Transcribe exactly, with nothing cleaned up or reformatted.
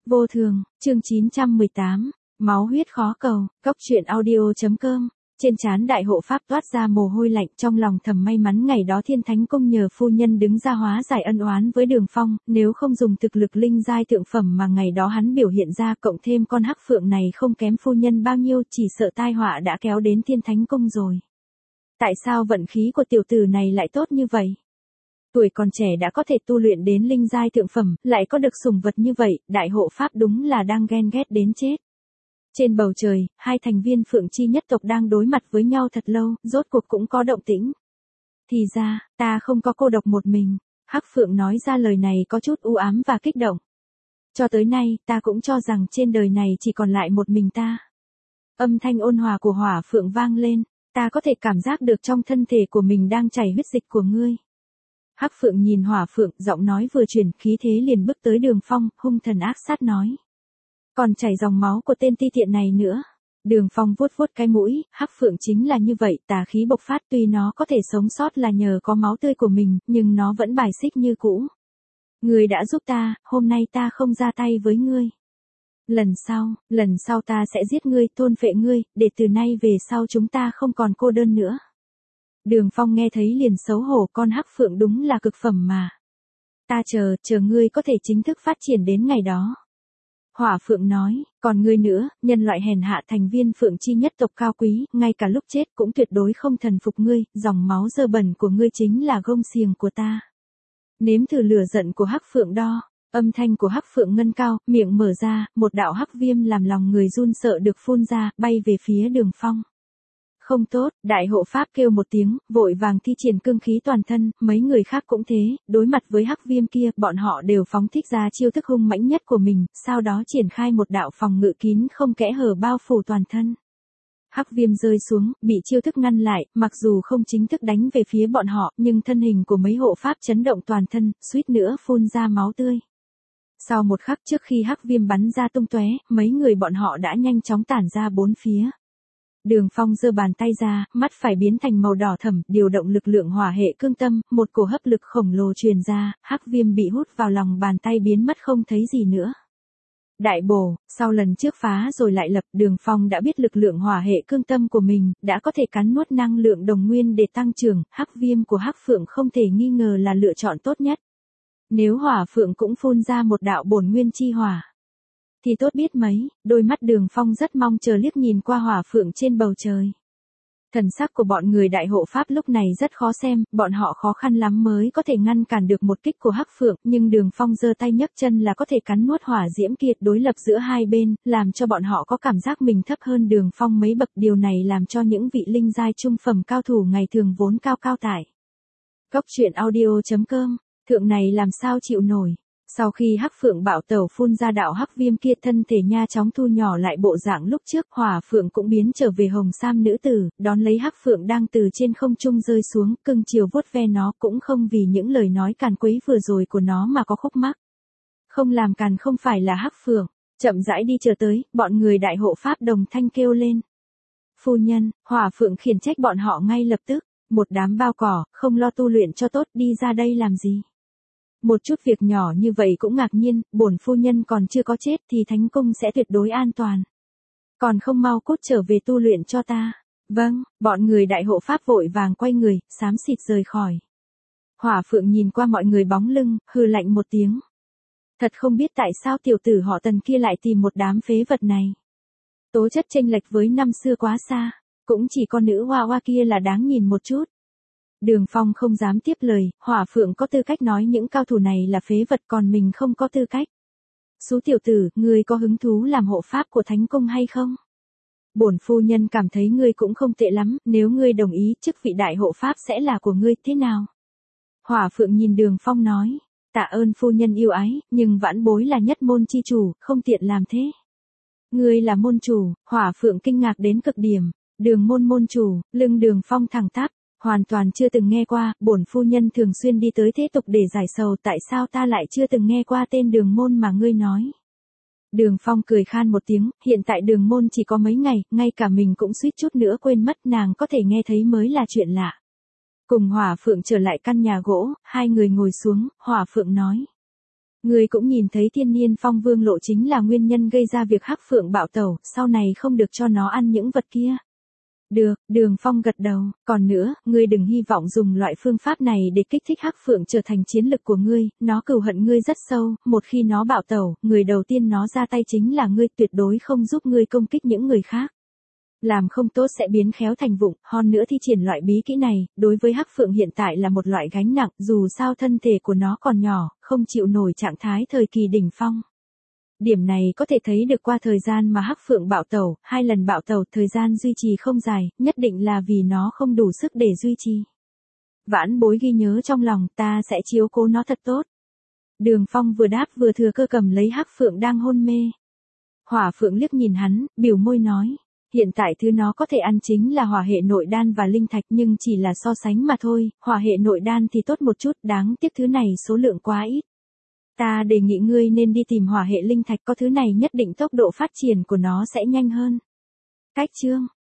Vô thường, chương chín trăm mười tám, máu huyết khó cầu, cốc truyện audio.com. Trên trán đại hộ pháp toát ra mồ hôi lạnh, trong lòng thầm may mắn ngày đó Thiên Thánh Cung nhờ phu nhân đứng ra hóa giải ân oán với Đường Phong, nếu không dùng thực lực linh giai thượng phẩm mà ngày đó hắn biểu hiện ra, cộng thêm con hắc phượng này không kém phu nhân bao nhiêu, chỉ sợ tai họa đã kéo đến Thiên Thánh Cung rồi. Tại sao vận khí của tiểu tử này lại tốt như vậy? Tuổi còn trẻ đã có thể tu luyện đến linh giai thượng phẩm, lại có được sủng vật như vậy, đại hộ pháp đúng là đang ghen ghét đến chết. Trên bầu trời, hai thành viên Phượng Chi nhất tộc đang đối mặt với nhau thật lâu, rốt cuộc cũng có động tĩnh. Thì ra, ta không có cô độc một mình. Hắc Phượng nói ra lời này có chút u ám và kích động. Cho tới nay, ta cũng cho rằng trên đời này chỉ còn lại một mình ta. Âm thanh ôn hòa của Hỏa Phượng vang lên, ta có thể cảm giác được trong thân thể của mình đang chảy huyết dịch của ngươi. Hắc Phượng nhìn Hỏa Phượng, giọng nói vừa chuyển, khí thế liền bước tới Đường Phong, hung thần ác sát nói. Còn chảy dòng máu của tên ti tiện này nữa. Đường Phong vuốt vuốt cái mũi, Hắc Phượng chính là như vậy, tà khí bộc phát, tuy nó có thể sống sót là nhờ có máu tươi của mình, nhưng nó vẫn bài xích như cũ. Ngươi đã giúp ta, hôm nay ta không ra tay với ngươi. Lần sau, lần sau ta sẽ giết ngươi, thôn phệ ngươi, để từ nay về sau chúng ta không còn cô đơn nữa. Đường Phong nghe thấy liền xấu hổ, con Hắc Phượng đúng là cực phẩm mà. Ta chờ, chờ ngươi có thể chính thức phát triển đến ngày đó. Hỏa Phượng nói, còn ngươi nữa, nhân loại hèn hạ thành viên Phượng Chi nhất tộc cao quý, ngay cả lúc chết cũng tuyệt đối không thần phục ngươi, dòng máu dơ bẩn của ngươi chính là gông xiềng của ta. Nếm thử lửa giận của Hắc Phượng đo, âm thanh của Hắc Phượng ngân cao, miệng mở ra, một đạo hắc viêm làm lòng người run sợ được phun ra, bay về phía Đường Phong. Không tốt, đại hộ pháp kêu một tiếng, vội vàng thi triển cương khí toàn thân, mấy người khác cũng thế, đối mặt với hắc viêm kia, bọn họ đều phóng thích ra chiêu thức hung mãnh nhất của mình, sau đó triển khai một đạo phòng ngự kín không kẽ hở bao phủ toàn thân. Hắc viêm rơi xuống, bị chiêu thức ngăn lại, mặc dù không chính thức đánh về phía bọn họ, nhưng thân hình của mấy hộ pháp chấn động toàn thân, suýt nữa phun ra máu tươi. Sau một khắc trước khi hắc viêm bắn ra tung tóe, mấy người bọn họ đã nhanh chóng tản ra bốn phía. Đường Phong giơ bàn tay ra, mắt phải biến thành màu đỏ thẫm, điều động lực lượng hỏa hệ cương tâm, một cổ hấp lực khổng lồ truyền ra, hắc viêm bị hút vào lòng bàn tay biến mất không thấy gì nữa. Đại bổ, sau lần trước phá rồi lại lập, Đường Phong đã biết lực lượng hỏa hệ cương tâm của mình, đã có thể cắn nuốt năng lượng đồng nguyên để tăng trưởng, hắc viêm của Hắc Phượng không thể nghi ngờ là lựa chọn tốt nhất. Nếu Hỏa Phượng cũng phun ra một đạo bổn nguyên chi hỏa thì tốt biết mấy, đôi mắt Đường Phong rất mong chờ liếc nhìn qua Hỏa Phượng trên bầu trời. Thần sắc của bọn người đại hộ pháp lúc này rất khó xem, bọn họ khó khăn lắm mới có thể ngăn cản được một kích của Hắc Phượng, nhưng Đường Phong giơ tay nhấc chân là có thể cắn nuốt hỏa diễm kia, đối lập giữa hai bên, làm cho bọn họ có cảm giác mình thấp hơn Đường Phong mấy bậc, điều này làm cho những vị linh giai trung phẩm cao thủ ngày thường vốn cao cao tại. Cốc truyện audio.com, thượng này làm sao chịu nổi. Sau khi Hắc Phượng bạo tẩu phun ra đạo hắc viêm kia, thân thể nha chóng thu nhỏ lại bộ dạng lúc trước, Hỏa Phượng cũng biến trở về hồng sam nữ tử, đón lấy Hắc Phượng đang từ trên không trung rơi xuống, cưng chiều vuốt ve nó, cũng không vì những lời nói càn quấy vừa rồi của nó mà có khúc mắc. Không làm càn không phải là Hắc Phượng, chậm rãi đi chờ tới, bọn người đại hộ pháp đồng thanh kêu lên. Phu nhân, Hỏa Phượng khiển trách bọn họ ngay lập tức, một đám bao cỏ, không lo tu luyện cho tốt, đi ra đây làm gì? Một chút việc nhỏ như vậy cũng ngạc nhiên, bổn phu nhân còn chưa có chết thì Thánh Cung sẽ tuyệt đối an toàn. Còn không mau cút trở về tu luyện cho ta. Vâng, bọn người đại hộ pháp vội vàng quay người, xám xịt rời khỏi. Hỏa Phượng nhìn qua mọi người bóng lưng, hừ lạnh một tiếng. Thật không biết tại sao tiểu tử họ Tần kia lại tìm một đám phế vật này. Tố chất chênh lệch với năm xưa quá xa, cũng chỉ con nữ hoa hoa kia là đáng nhìn một chút. Đường Phong không dám tiếp lời, Hỏa Phượng có tư cách nói những cao thủ này là phế vật, còn mình không có tư cách. Xú tiểu tử, ngươi có hứng thú làm hộ pháp của Thánh Cung hay không? Bổn phu nhân cảm thấy ngươi cũng không tệ lắm, nếu ngươi đồng ý, chức vị đại hộ pháp sẽ là của ngươi, thế nào? Hỏa Phượng nhìn Đường Phong nói, tạ ơn phu nhân yêu ái, nhưng vãn bối là nhất môn chi chủ, không tiện làm thế. Ngươi là môn chủ, Hỏa Phượng kinh ngạc đến cực điểm, Đường môn môn chủ, lưng Đường Phong thẳng tắp. Hoàn toàn chưa từng nghe qua, bổn phu nhân thường xuyên đi tới thế tục để giải sầu, tại sao ta lại chưa từng nghe qua tên Đường môn mà ngươi nói. Đường Phong cười khan một tiếng, hiện tại Đường môn chỉ có mấy ngày, ngay cả mình cũng suýt chút nữa quên mất, nàng có thể nghe thấy mới là chuyện lạ. Cùng Hỏa Phượng trở lại căn nhà gỗ, hai người ngồi xuống, Hỏa Phượng nói. Ngươi cũng nhìn thấy thiên niên phong vương lộ chính là nguyên nhân gây ra việc hắc phượng bạo tẩu, sau này không được cho nó ăn những vật kia. Được, Đường Phong gật đầu, còn nữa, ngươi đừng hy vọng dùng loại phương pháp này để kích thích hắc phượng trở thành chiến lực của ngươi, nó cừu hận ngươi rất sâu, một khi nó bạo tẩu, người đầu tiên nó ra tay chính là ngươi, tuyệt đối không giúp ngươi công kích những người khác. Làm không tốt sẽ biến khéo thành vụng, hơn nữa thi triển loại bí kỹ này, đối với hắc phượng hiện tại là một loại gánh nặng, dù sao thân thể của nó còn nhỏ, không chịu nổi trạng thái thời kỳ đỉnh phong. Điểm này có thể thấy được qua thời gian mà hắc phượng bạo tẩu, hai lần bạo tẩu, thời gian duy trì không dài, nhất định là vì nó không đủ sức để duy trì. Vãn bối ghi nhớ trong lòng, ta sẽ chiếu cố nó thật tốt. Đường Phong vừa đáp vừa thừa cơ cầm lấy hắc phượng đang hôn mê. Hỏa phượng liếc nhìn hắn, biểu môi nói. Hiện tại thứ nó có thể ăn chính là hỏa hệ nội đan và linh thạch, nhưng chỉ là so sánh mà thôi, hỏa hệ nội đan thì tốt một chút, đáng tiếc thứ này số lượng quá ít. Ta đề nghị ngươi nên đi tìm hỏa hệ linh thạch, có thứ này nhất định tốc độ phát triển của nó sẽ nhanh hơn. Cách chương